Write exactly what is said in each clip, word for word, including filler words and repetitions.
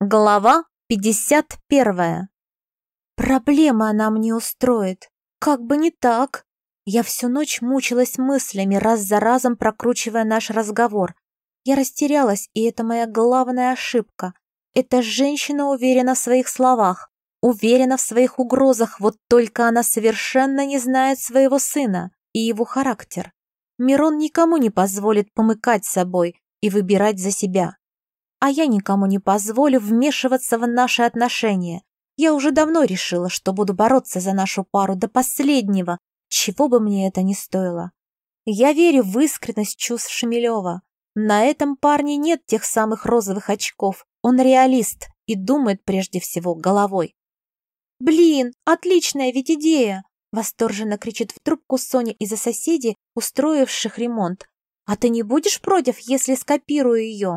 Глава пятьдесят первая. Проблема она мне устроит. Как бы не так. Я всю ночь мучилась мыслями, раз за разом прокручивая наш разговор. Я растерялась, и это моя главная ошибка. Эта женщина уверена в своих словах, уверена в своих угрозах, вот только она совершенно не знает своего сына и его характер. Мирон никому не позволит помыкать собой и выбирать за себя. А я никому не позволю вмешиваться в наши отношения. Я уже давно решила, что буду бороться за нашу пару до последнего, чего бы мне это ни стоило. Я верю в искренность чувств Шмелева. На этом парне нет тех самых розовых очков. Он реалист и думает прежде всего головой. «Блин, отличная ведь идея!» Восторженно кричит в трубку Соня из-за соседей, устроивших ремонт. «А ты не будешь против, если скопирую ее?»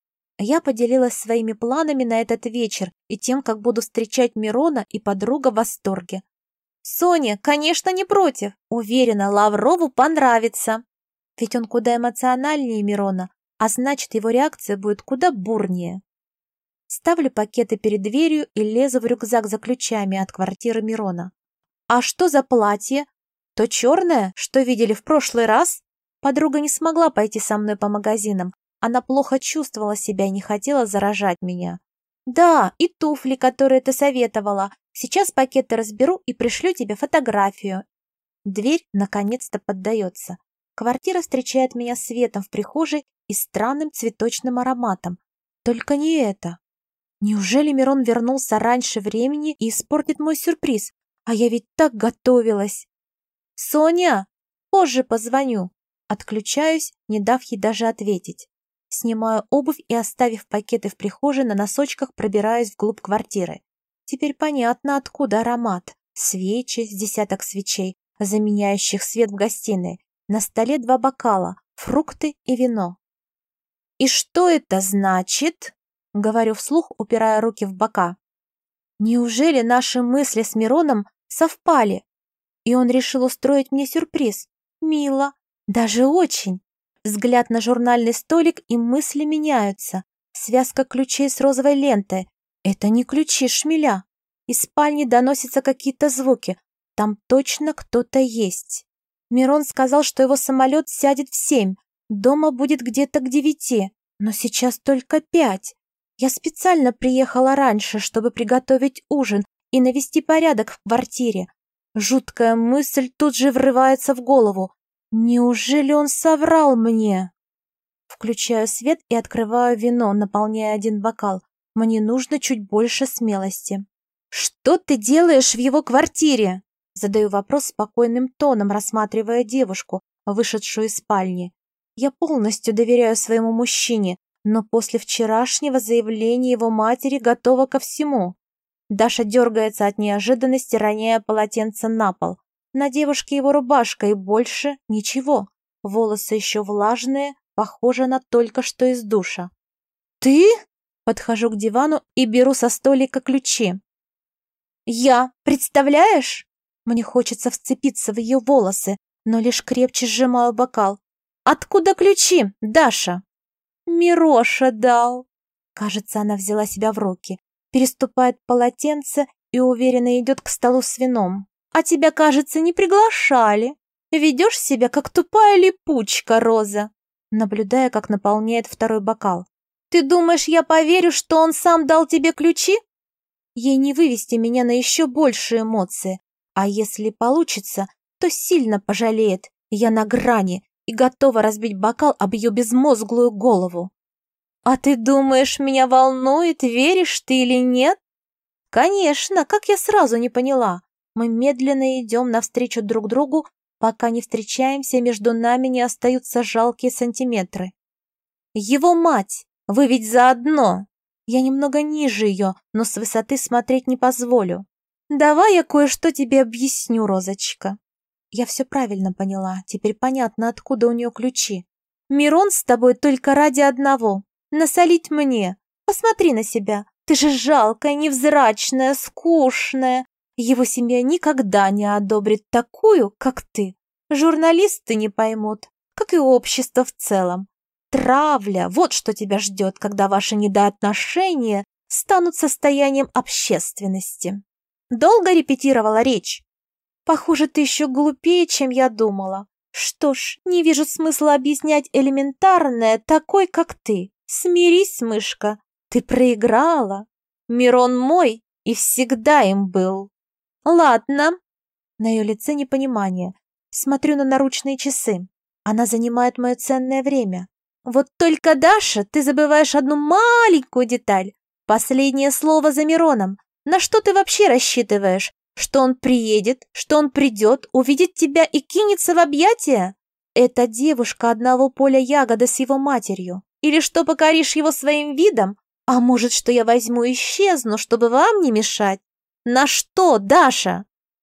Я поделилась своими планами на этот вечер и тем, как буду встречать Мирона, и подруга в восторге. «Соня, конечно, не против. Уверена, Лаврову понравится. Ведь он куда эмоциональнее Мирона, а значит, его реакция будет куда бурнее». Ставлю пакеты перед дверью и лезу в рюкзак за ключами от квартиры Мирона. «А что за платье? То черное, что видели в прошлый раз?» Подруга не смогла пойти со мной по магазинам. Она плохо чувствовала себя и не хотела заражать меня. «Да, и туфли, которые ты советовала. Сейчас пакеты разберу и пришлю тебе фотографию». Дверь наконец-то поддается. Квартира встречает меня светом в прихожей и странным цветочным ароматом. Только не это. Неужели Мирон вернулся раньше времени и испортит мой сюрприз? А я ведь так готовилась. «Соня, позже позвоню». Отключаюсь, не дав ей даже ответить. Снимаю обувь и, оставив пакеты в прихожей, на носочках пробираюсь вглубь квартиры. Теперь понятно, откуда аромат. Свечи, с десяток свечей, заменяющих свет в гостиной. На столе два бокала, фрукты и вино. «И что это значит?» — говорю вслух, упирая руки в бока. «Неужели наши мысли с Мироном совпали? И он решил устроить мне сюрприз? Мило, даже очень». Взгляд на журнальный столик, и мысли меняются. Связка ключей с розовой лентой. Это не ключи Шмеля. Из спальни доносятся какие-то звуки. Там точно кто-то есть. Мирон сказал, что его самолет сядет в семь. Дома будет где-то к девяти. Но сейчас только пять. Я специально приехала раньше, чтобы приготовить ужин и навести порядок в квартире. Жуткая мысль тут же врывается в голову. Неужели он соврал мне? Включаю свет и открываю вино, наполняя один бокал. Мне нужно чуть больше смелости. «Что ты делаешь в его квартире?» Задаю вопрос спокойным тоном, рассматривая девушку, вышедшую из спальни. Я полностью доверяю своему мужчине, но после вчерашнего заявления его матери готова ко всему. Даша дергается от неожиданности, роняя полотенце на пол. На девушке его рубашка и больше ничего. Волосы еще влажные, похожи на только что из душа. «Ты?» Подхожу к дивану и беру со столика ключи. «Я, представляешь?» Мне хочется вцепиться в ее волосы, но лишь крепче сжимаю бокал. «Откуда ключи, Даша?» «Мироша дал». Кажется, она взяла себя в руки, переступает полотенце и уверенно идет к столу с вином. «А тебя, кажется, не приглашали. Ведешь себя, как тупая липучка, Роза», наблюдая, как наполняет второй бокал. «Ты думаешь, я поверю, что он сам дал тебе ключи?» Ей не вывести меня на еще большие эмоции, а если получится, то сильно пожалеет. Я на грани и готова разбить бокал об ее безмозглую голову. «А ты думаешь, меня волнует, веришь ты или нет?» «Конечно, как я сразу не поняла». Мы медленно идем навстречу друг другу, пока не встречаемся, между нами не остаются жалкие сантиметры. «Его мать! Вы ведь заодно!» Я немного ниже ее, но с высоты смотреть не позволю. «Давай я кое-что тебе объясню, Розочка». Я все правильно поняла, теперь понятно, откуда у нее ключи. «Мирон с тобой только ради одного — насолить мне. Посмотри на себя, ты же жалкая, невзрачная, скучная. Его семья никогда не одобрит такую, как ты. Журналисты не поймут, как и общество в целом. Травля, вот что тебя ждет, когда ваши недоотношения станут состоянием общественности. Долго репетировала речь? Похоже, ты еще глупее, чем я думала. Что ж, не вижу смысла объяснять элементарное такой, как ты. Смирись, мышка, ты проиграла. Мирон мой и всегда им был. Ладно. На ее лице непонимание. Смотрю на наручные часы. Она занимает мое ценное время. Вот только, Даша, ты забываешь одну маленькую деталь. Последнее слово за Мироном. На что ты вообще рассчитываешь? Что он приедет, что он придет, увидит тебя и кинется в объятия? Это девушка одного поля ягода с его матерью. Или что покоришь его своим видом? А может, что я возьму и исчезну, чтобы вам не мешать? На что, Даша?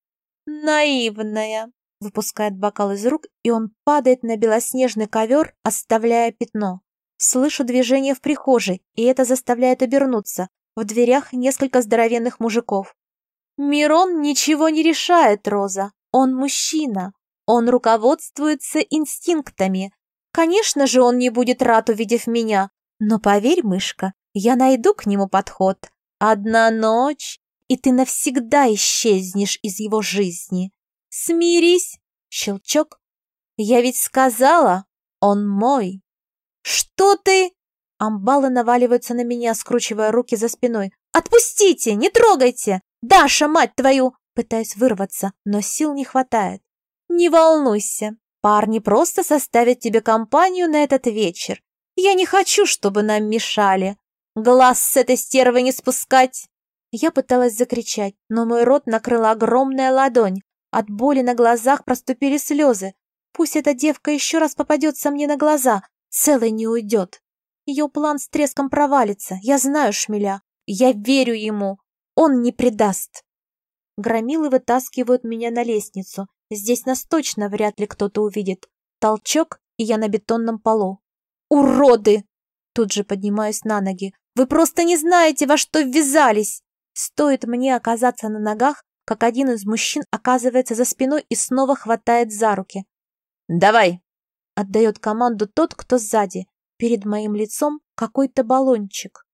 Наивная. Выпускает бокал из рук, и он падает на белоснежный ковер, оставляя пятно. Слышу движение в прихожей, и это заставляет обернуться. В дверях несколько здоровенных мужиков. Мирон ничего не решает, Роза. Он мужчина. Он руководствуется инстинктами. Конечно же, он не будет рад, увидев меня. Но поверь, мышка, я найду к нему подход. Одна ночь, и ты навсегда исчезнешь из его жизни. Смирись. Щелчок. Я ведь сказала, он мой. Что ты? Амбалы наваливаются на меня, скручивая руки за спиной. Отпустите, не трогайте. Даша, мать твою! Пытаюсь вырваться, но сил не хватает. Не волнуйся, парни просто составят тебе компанию на этот вечер. Я не хочу, чтобы нам мешали. Глаз с этой стервы не спускать. Я пыталась закричать, но мой рот накрыла огромная ладонь. От боли на глазах проступили слезы. Пусть эта девка еще раз попадется мне на глаза, целой не уйдет. Ее план с треском провалится, я знаю шмеля. Я верю ему. Он не предаст. Громилы вытаскивают меня на лестницу. Здесь нас точно вряд ли кто-то увидит. Толчок, и я на бетонном полу. Уроды! Тут же поднимаюсь на ноги. Вы просто не знаете, во что ввязались. Стоит мне оказаться на ногах, как один из мужчин оказывается за спиной и снова хватает за руки. «Давай!» — отдает команду тот, кто сзади. Перед моим лицом какой-то баллончик.